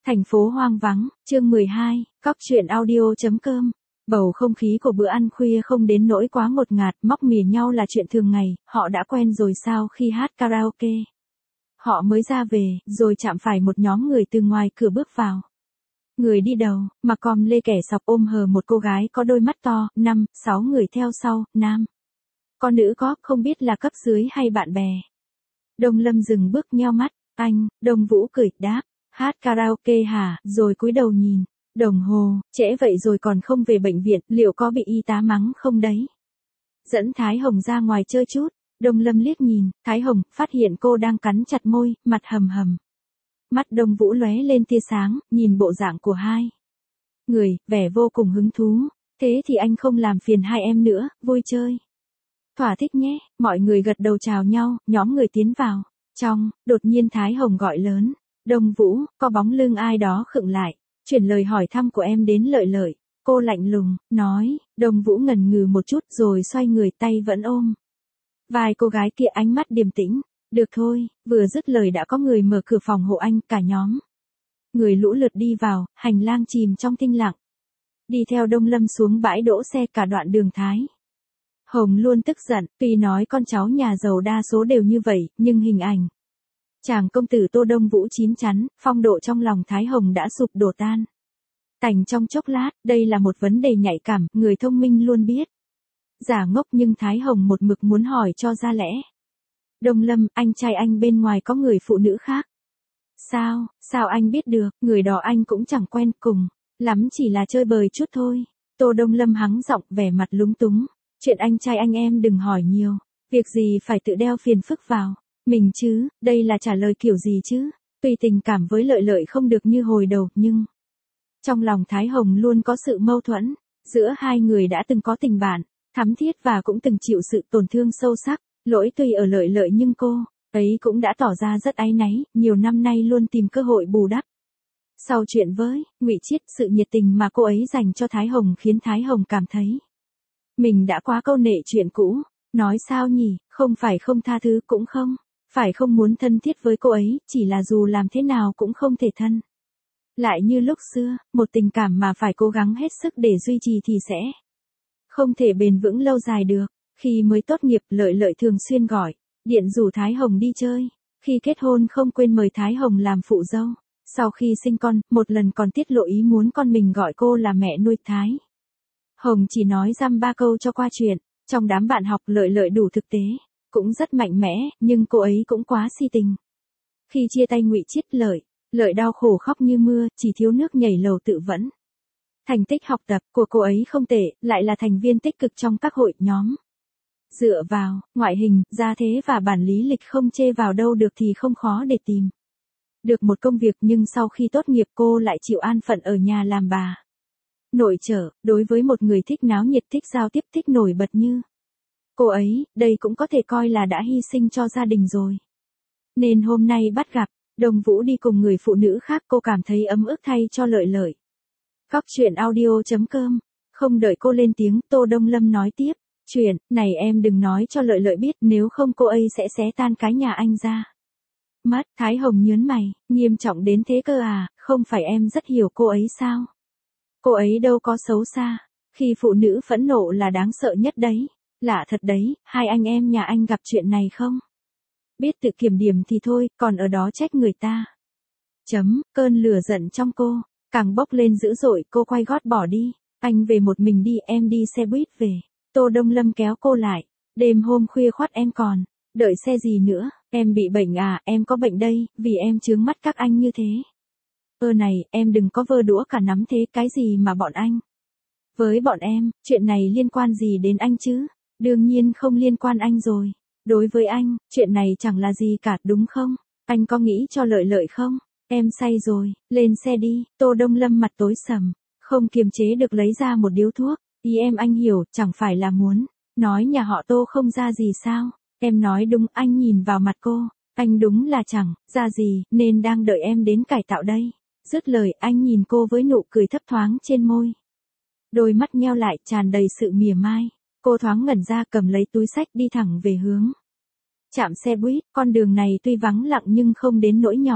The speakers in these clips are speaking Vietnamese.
Thành phố hoang vắng, chương 12, cóc truyện audio.com. Bầu không khí của bữa ăn khuya không đến nỗi quá ngột ngạt, móc mỉa nhau là chuyện thường ngày, họ đã quen rồi sao khi hát karaoke. Họ mới ra về, rồi chạm phải một nhóm người từ ngoài cửa bước vào. Người đi đầu, mặc com lê kẻ sọc ôm hờ một cô gái có đôi mắt to, 5-6 người theo sau, nam. Con nữ có, không biết là cấp dưới hay bạn bè. Đông Lâm dừng bước nheo mắt, anh, Đông Vũ cười, đáp. Hát karaoke hả, rồi cúi đầu nhìn. Đồng hồ, trễ vậy rồi còn không về bệnh viện, liệu có bị y tá mắng không đấy? Dẫn Thái Hồng ra ngoài chơi chút. Đông Lâm liếc nhìn, Thái Hồng, phát hiện cô đang cắn chặt môi, mặt hầm hầm. Mắt Đông Vũ lóe lên tia sáng, nhìn bộ dạng của hai người, vẻ vô cùng hứng thú. Thế thì anh không làm phiền hai em nữa, vui chơi. Thỏa thích nhé, mọi người gật đầu chào nhau, nhóm người tiến vào. Trong, đột nhiên Thái Hồng gọi lớn. Đông Vũ, có bóng lưng ai đó khựng lại, chuyển lời hỏi thăm của em đến Lợi Lợi. Cô lạnh lùng, nói, Đông Vũ ngần ngừ một chút rồi xoay người, tay vẫn ôm vai cô gái kia, ánh mắt điềm tĩnh. Được thôi, vừa dứt lời đã có người mở cửa phòng hộ anh, cả nhóm người lũ lượt đi vào, hành lang chìm trong tĩnh lặng. Đi theo Đông Lâm xuống bãi đỗ xe, cả đoạn đường Thái Hồng luôn tức giận, tuy nói con cháu nhà giàu đa số đều như vậy, nhưng hình ảnh chàng công tử Tô Đông Vũ chín chắn, phong độ trong lòng Thái Hồng đã sụp đổ tan tành trong chốc lát. Đây là một vấn đề nhạy cảm, người thông minh luôn biết giả ngốc, nhưng Thái Hồng một mực muốn hỏi cho ra lẽ. Đông Lâm, anh trai anh bên ngoài có người phụ nữ khác. Sao anh biết được, người đó anh cũng chẳng quen, cùng lắm chỉ là chơi bời chút thôi. Tô Đông Lâm hắng giọng, vẻ mặt lúng túng. Chuyện anh trai anh em đừng hỏi nhiều, việc gì phải tự đeo phiền phức vào mình chứ, đây là trả lời kiểu gì chứ? Tuy tình cảm với Lợi Lợi không được như hồi đầu, nhưng trong lòng Thái Hồng luôn có sự mâu thuẫn. Giữa hai người đã từng có tình bạn thắm thiết và cũng từng chịu sự tổn thương sâu sắc. Lỗi tuy ở Lợi Lợi nhưng cô ấy cũng đã tỏ ra rất áy náy, nhiều năm nay luôn tìm cơ hội bù đắp. Sau chuyện với Ngụy Chiết, sự nhiệt tình mà cô ấy dành cho Thái Hồng khiến Thái Hồng cảm thấy mình đã quá câu nệ chuyện cũ. Nói sao nhỉ, không phải không tha thứ, cũng không phải không muốn thân thiết với cô ấy, chỉ là dù làm thế nào cũng không thể thân lại như lúc xưa. Một tình cảm mà phải cố gắng hết sức để duy trì thì sẽ không thể bền vững lâu dài được. Khi mới tốt nghiệp, Lợi Lợi thường xuyên gọi điện rủ Thái Hồng đi chơi. Khi kết hôn không quên mời Thái Hồng làm phụ dâu. Sau khi sinh con, một lần còn tiết lộ ý muốn con mình gọi cô là mẹ nuôi. Thái Hồng chỉ nói dăm ba câu cho qua chuyện. Trong đám bạn học, Lợi Lợi đủ thực tế, cũng rất mạnh mẽ, nhưng cô ấy cũng quá si tình. Khi chia tay Ngụy Chiết, Lợi đau khổ khóc như mưa, chỉ thiếu nước nhảy lầu tự vẫn. Thành tích học tập của cô ấy không tệ, lại là thành viên tích cực trong các hội nhóm. Dựa vào ngoại hình, gia thế và bản lý lịch không chê vào đâu được thì không khó để tìm được một công việc, nhưng sau khi tốt nghiệp cô lại chịu an phận ở nhà làm bà nội trợ. Đối với một người thích náo nhiệt, thích giao tiếp, thích nổi bật như cô ấy, đây cũng có thể coi là đã hy sinh cho gia đình rồi. Nên hôm nay bắt gặp Đông Vũ đi cùng người phụ nữ khác, cô cảm thấy ấm ức thay cho Lợi Lợi. Cóc truyện audio.com. Không đợi cô lên tiếng, Tô Đông Lâm nói tiếp. Chuyện này em đừng nói cho Lợi Lợi biết, nếu không cô ấy sẽ xé tan cái nhà anh ra mất. Thái Hồng nhớn mày, nghiêm trọng đến thế cơ à? Không phải em rất hiểu cô ấy sao? Cô ấy đâu có xấu xa. Khi phụ nữ phẫn nộ là đáng sợ nhất đấy. Lạ thật đấy, hai anh em nhà anh gặp chuyện này không biết tự kiểm điểm thì thôi, còn ở đó trách người ta. Cơn lửa giận trong cô càng bốc lên dữ dội, cô quay gót bỏ đi. Anh về một mình đi, em đi xe buýt về. Tô Đông Lâm kéo cô lại. Đêm hôm khuya khoắt em còn đợi xe gì nữa? Em bị bệnh à? Em có bệnh đây, vì em chướng mắt các anh như thế. Này, em đừng có vơ đũa cả nắm thế, cái gì mà bọn anh với bọn em, chuyện này liên quan gì đến anh chứ? Đương nhiên không liên quan anh rồi. Đối với anh, chuyện này chẳng là gì cả, đúng không? Anh có nghĩ cho Lợi Lợi không? Em say rồi, lên xe đi. Tô Đông Lâm mặt tối sầm, không kiềm chế được lấy ra một điếu thuốc. Ý em anh hiểu, chẳng phải là muốn nói nhà họ Tô không ra gì sao? Em nói đúng. Anh nhìn vào mặt cô, anh đúng là chẳng ra gì, nên đang đợi em đến cải tạo đây. Dứt lời, anh nhìn cô với nụ cười thấp thoáng trên môi. Đôi mắt nheo lại, tràn đầy sự mỉa mai. Cô thoáng ngẩn ra, cầm lấy túi xách đi thẳng về hướng trạm xe buýt. Con đường này tuy vắng lặng nhưng không đến nỗi nhỏ.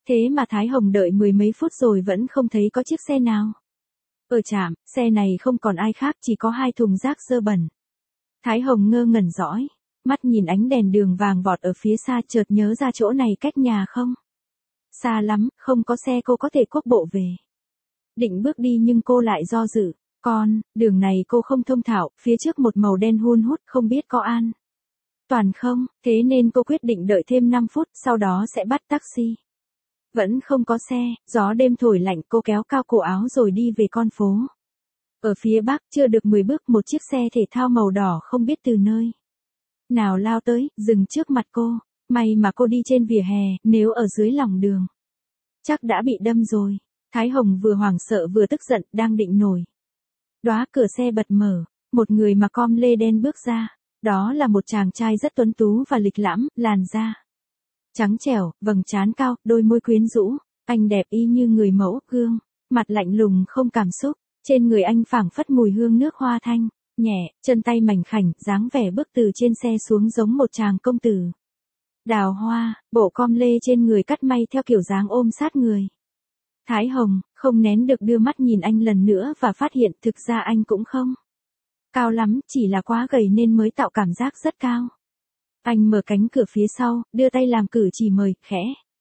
Thế mà Thái Hồng đợi mười mấy phút rồi vẫn không thấy có chiếc xe nào. Ở trạm, xe này không còn ai khác, chỉ có 2 thùng rác dơ bẩn. Thái Hồng ngơ ngẩn dõi, mắt nhìn ánh đèn đường vàng vọt ở phía xa, chợt nhớ ra chỗ này cách nhà không xa lắm, không có xe cô có thể quốc bộ về. Định bước đi nhưng cô lại do dự, đường này cô không thông thạo, phía trước một màu đen hun hút, không biết có an toàn không, thế nên cô quyết định đợi thêm 5 phút, sau đó sẽ bắt taxi. Vẫn không có xe, gió đêm thổi lạnh, cô kéo cao cổ áo rồi đi về con phố. Ở phía bắc, chưa được 10 bước, một chiếc xe thể thao màu đỏ không biết từ nơi nào lao tới, dừng trước mặt cô. May mà cô đi trên vỉa hè, nếu ở dưới lòng đường, chắc đã bị đâm rồi. Thái Hồng vừa hoảng sợ vừa tức giận, đang định nổi đóa, cửa xe bật mở, một người mặc com lê đen bước ra. Đó là một chàng trai rất tuấn tú và lịch lãm, làn da trắng trẻo, vầng trán cao, đôi môi quyến rũ. Anh đẹp y như người mẫu, gương mặt lạnh lùng không cảm xúc. Trên người anh phảng phất mùi hương nước hoa thanh nhẹ, chân tay mảnh khảnh, dáng vẻ bước từ trên xe xuống giống một chàng công tử đào hoa, bộ com lê trên người cắt may theo kiểu dáng ôm sát người. Thái Hồng không nén được đưa mắt nhìn anh lần nữa và phát hiện thực ra anh cũng không cao lắm, chỉ là quá gầy nên mới tạo cảm giác rất cao. Anh mở cánh cửa phía sau, đưa tay làm cử chỉ mời, khẽ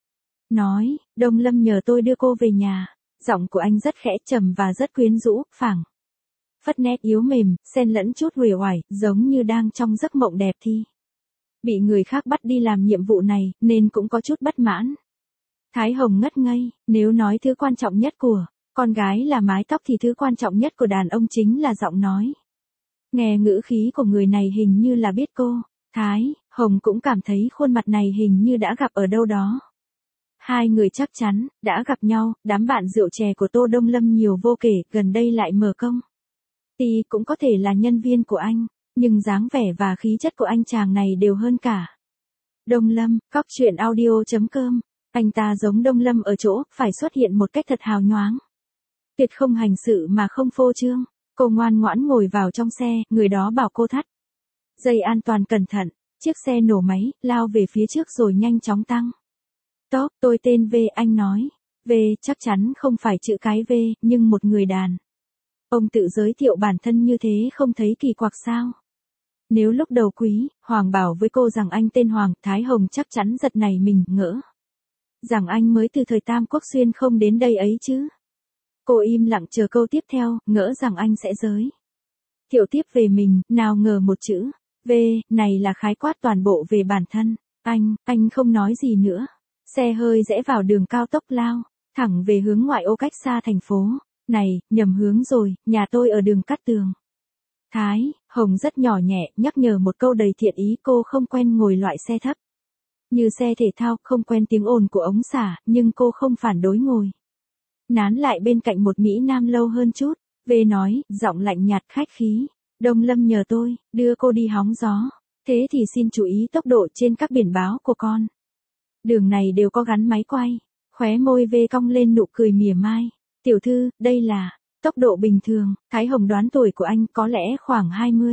nói, Đông Lâm nhờ tôi đưa cô về nhà. Giọng của anh rất khẽ, trầm và rất quyến rũ, phảng phất nét yếu mềm, xen lẫn chút uể oải, giống như đang trong giấc mộng đẹp thi. Bị người khác bắt đi làm nhiệm vụ này, nên cũng có chút bất mãn. Thái Hồng ngất ngây, nếu nói thứ quan trọng nhất của con gái là mái tóc thì thứ quan trọng nhất của đàn ông chính là giọng nói. Nghe ngữ khí của người này hình như là biết cô. Thái Hồng cũng cảm thấy khuôn mặt này hình như đã gặp ở đâu đó. Hai người chắc chắn đã gặp nhau, đám bạn rượu chè của Tô Đông Lâm nhiều vô kể, gần đây lại mở công ty, cũng có thể là nhân viên của anh, nhưng dáng vẻ và khí chất của anh chàng này đều hơn cả Đông Lâm. Cóc truyện audio.com. Anh ta giống Đông Lâm ở chỗ phải xuất hiện một cách thật hào nhoáng, tuyệt không hành sự mà không phô trương. Cô ngoan ngoãn ngồi vào trong xe, người đó bảo cô thắt dây an toàn cẩn thận. Chiếc xe nổ máy, lao về phía trước rồi nhanh chóng tăng tốc. Tôi tên V, anh nói. V chắc chắn không phải chữ cái V, nhưng một người đàn ông tự giới thiệu bản thân như thế không thấy kỳ quặc sao? Nếu lúc đầu Quý Hoàng bảo với cô rằng anh tên Hoàng, Thái Hồng chắc chắn giật nảy mình, ngỡ rằng anh mới từ thời Tam Quốc xuyên không đến đây ấy chứ. Cô im lặng chờ câu tiếp theo, ngỡ rằng anh sẽ giới thiệu tiếp về mình, nào ngờ một chữ V này là khái quát toàn bộ về bản thân. Anh không nói gì nữa. Xe hơi rẽ vào đường cao tốc lao thẳng về hướng ngoại ô cách xa thành phố. Này, nhầm hướng rồi, nhà tôi ở đường Cát Tường. Thái Hồng rất nhỏ nhẹ nhắc nhở một câu đầy thiện ý, cô không quen ngồi loại xe thấp như xe thể thao, không quen tiếng ồn của ống xả, nhưng cô không phản đối ngồi nán lại bên cạnh một mỹ nam lâu hơn chút. V nói, giọng lạnh nhạt khách khí, Đông Lâm nhờ tôi đưa cô đi hóng gió. Thế thì xin chú ý tốc độ trên các biển báo của con đường này đều có gắn máy quay. Khóe môi V cong lên nụ cười mỉa mai. Tiểu thư, đây là tốc độ bình thường. Thái Hồng đoán tuổi của anh có lẽ khoảng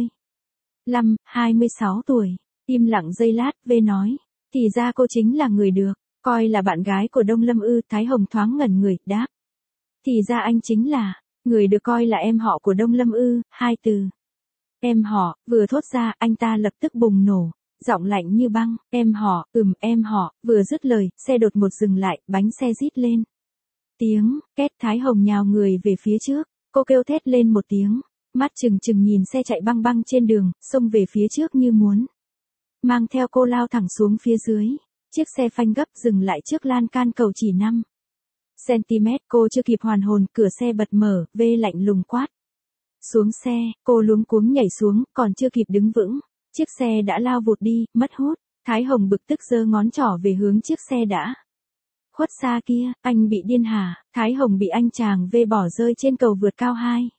25, 26 tuổi. Im lặng giây lát, V nói, thì ra cô chính là người được coi là bạn gái của Đông Lâm ư? Thái Hồng thoáng ngẩn người, đáp, thì ra anh chính là người được coi là em họ của Đông Lâm ư? Hai từ em họ vừa thốt ra, anh ta lập tức bùng nổ, giọng lạnh như băng. Em họ. Vừa dứt lời, xe đột ngột dừng lại, bánh xe rít lên tiếng két. Thái Hồng nhào người về phía trước, cô kêu thét lên một tiếng, mắt trừng trừng nhìn xe chạy băng băng trên đường, xông về phía trước như muốn mang theo cô lao thẳng xuống phía dưới. Chiếc xe phanh gấp dừng lại trước lan can cầu chỉ 5 cm. Cô chưa kịp hoàn hồn, cửa xe bật mở, V lạnh lùng quát. Xuống xe, cô luống cuống nhảy xuống, còn chưa kịp đứng vững, chiếc xe đã lao vụt đi, mất hút. Thái Hồng bực tức giơ ngón trỏ về hướng chiếc xe đã khuất xa kia. Anh bị điên hả? Thái Hồng bị anh chàng V bỏ rơi trên cầu vượt cao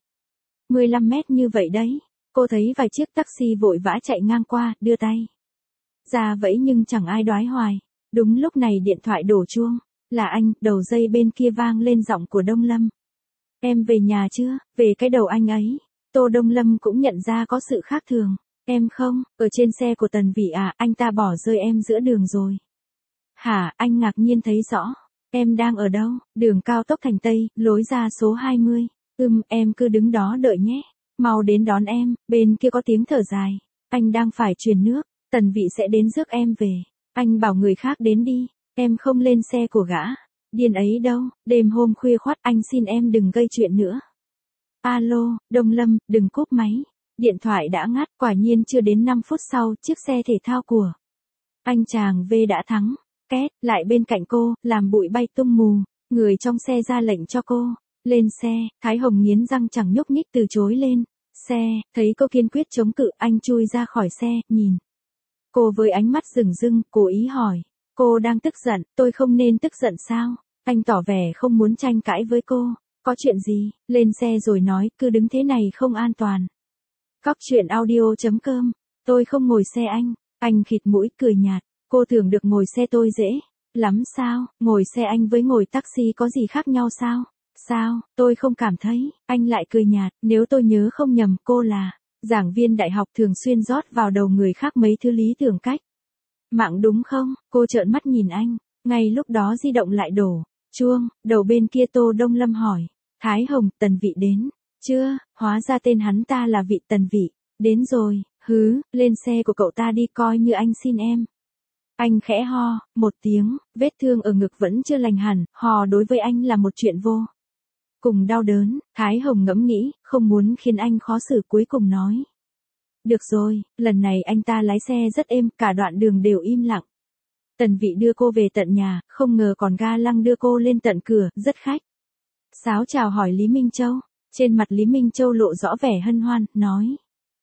15 mét như vậy đấy. Cô thấy vài chiếc taxi vội vã chạy ngang qua, đưa tay ra vẫy nhưng chẳng ai đoái hoài. Đúng lúc này điện thoại đổ chuông. Là anh. Đầu dây bên kia vang lên giọng của Đông Lâm. Em về nhà chưa? Về cái đầu anh ấy. Tô Đông Lâm cũng nhận ra có sự khác thường. Em không, ở trên xe của Tần Vĩ à? Anh ta bỏ rơi em giữa đường rồi. Hả? Anh ngạc nhiên thấy rõ. Em đang ở đâu? Đường cao tốc thành Tây, lối ra số 20. Em cứ đứng đó đợi nhé. Mau đến đón em, bên kia có tiếng thở dài. Anh đang phải truyền nước, Tần Vị sẽ đến rước em về. Anh bảo người khác đến đi, em không lên xe của gã. Điên ấy đâu, đêm hôm khuya khoắt anh xin em đừng gây chuyện nữa. Alo, Đông Lâm, đừng cúp máy. Điện thoại đã ngắt, quả nhiên chưa đến 5 phút sau, chiếc xe thể thao của anh chàng V đã thắng. Két, lại bên cạnh cô, làm bụi bay tung mù. Người trong xe ra lệnh cho cô. Lên xe, Thái Hồng nghiến răng chẳng nhúc nhích từ chối lên. Xe, thấy cô kiên quyết chống cự, anh chui ra khỏi xe, nhìn cô với ánh mắt rừng rưng, cố ý hỏi. Cô đang tức giận, tôi không nên tức giận sao? Anh tỏ vẻ không muốn tranh cãi với cô. Có chuyện gì, lên xe rồi nói, cứ đứng thế này không an toàn. Cóc truyện audio.com, tôi không ngồi xe anh khịt mũi cười nhạt, cô tưởng được ngồi xe tôi dễ lắm sao, ngồi xe anh với ngồi taxi có gì khác nhau sao? Sao, tôi không cảm thấy, anh lại cười nhạt, nếu tôi nhớ không nhầm cô là giảng viên đại học thường xuyên rót vào đầu người khác mấy thứ lý tưởng cách mạng đúng không? Cô trợn mắt nhìn anh, ngay lúc đó di động lại đổ chuông, đầu bên kia Tô Đông Lâm hỏi, Thái Hồng, Tần Vị đến chưa? Hóa ra tên hắn ta là vị Tần Vị. Đến rồi, lên xe của cậu ta đi coi như anh xin em. Anh khẽ ho, một tiếng, vết thương ở ngực vẫn chưa lành hẳn, ho đối với anh là một chuyện vô cùng đau đớn. Thái Hồng ngẫm nghĩ, không muốn khiến anh khó xử cuối cùng nói. Được rồi, lần này anh ta lái xe rất êm, cả đoạn đường đều im lặng. Tần Vị đưa cô về tận nhà, không ngờ còn ga lăng đưa cô lên tận cửa, rất khách sáo chào hỏi Lý Minh Châu. Trên mặt Lý Minh Châu lộ rõ vẻ hân hoan, nói.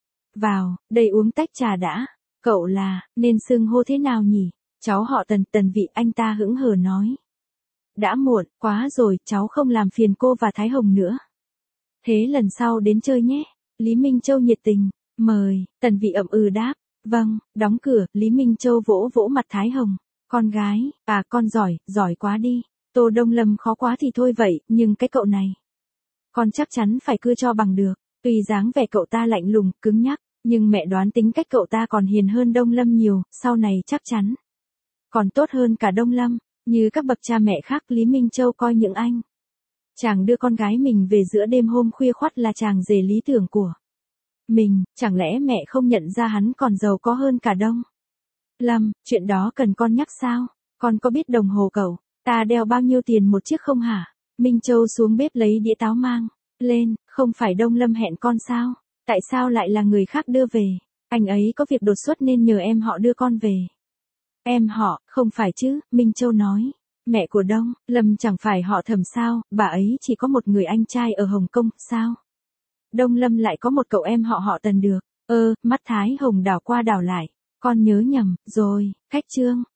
Vào, đây uống tách trà đã. Cậu là, nên xưng hô thế nào nhỉ? Cháu họ Tần, Tần Vị, anh ta hững hờ nói. Đã muộn, quá rồi, cháu không làm phiền cô và Thái Hồng nữa. Thế lần sau đến chơi nhé. Lý Minh Châu nhiệt tình, mời, Tần Vị ậm ừ đáp. Vâng, đóng cửa, Lý Minh Châu vỗ vỗ mặt Thái Hồng. Con gái, con giỏi quá đi. Tô Đông Lâm khó quá thì thôi vậy, nhưng cái cậu này. Con chắc chắn phải cưa cho bằng được. Tuy dáng vẻ cậu ta lạnh lùng, cứng nhắc, nhưng mẹ đoán tính cách cậu ta còn hiền hơn Đông Lâm nhiều, sau này chắc chắn còn tốt hơn cả Đông Lâm. Như các bậc cha mẹ khác, Lý Minh Châu coi những anh chàng đưa con gái mình về giữa đêm hôm khuya khoắt là chàng rể lý tưởng của mình. Chẳng lẽ mẹ không nhận ra hắn còn giàu có hơn cả Đông Lâm? Chuyện đó cần con nhắc sao? Con có biết đồng hồ cậu ta đeo bao nhiêu tiền một chiếc không hả? Minh Châu xuống bếp lấy đĩa táo mang lên, không phải Đông Lâm hẹn con sao? Tại sao lại là người khác đưa về? Anh ấy có việc đột xuất nên nhờ em họ đưa con về. Em họ, không phải chứ, Minh Châu nói. Mẹ của Đông Lâm chẳng phải họ Thẩm sao, bà ấy chỉ có một người anh trai ở Hồng Kông, sao? Đông Lâm lại có một cậu em họ Tần được. Mắt Thái Hồng đảo qua đảo lại. Con nhớ nhầm, rồi, khách trương.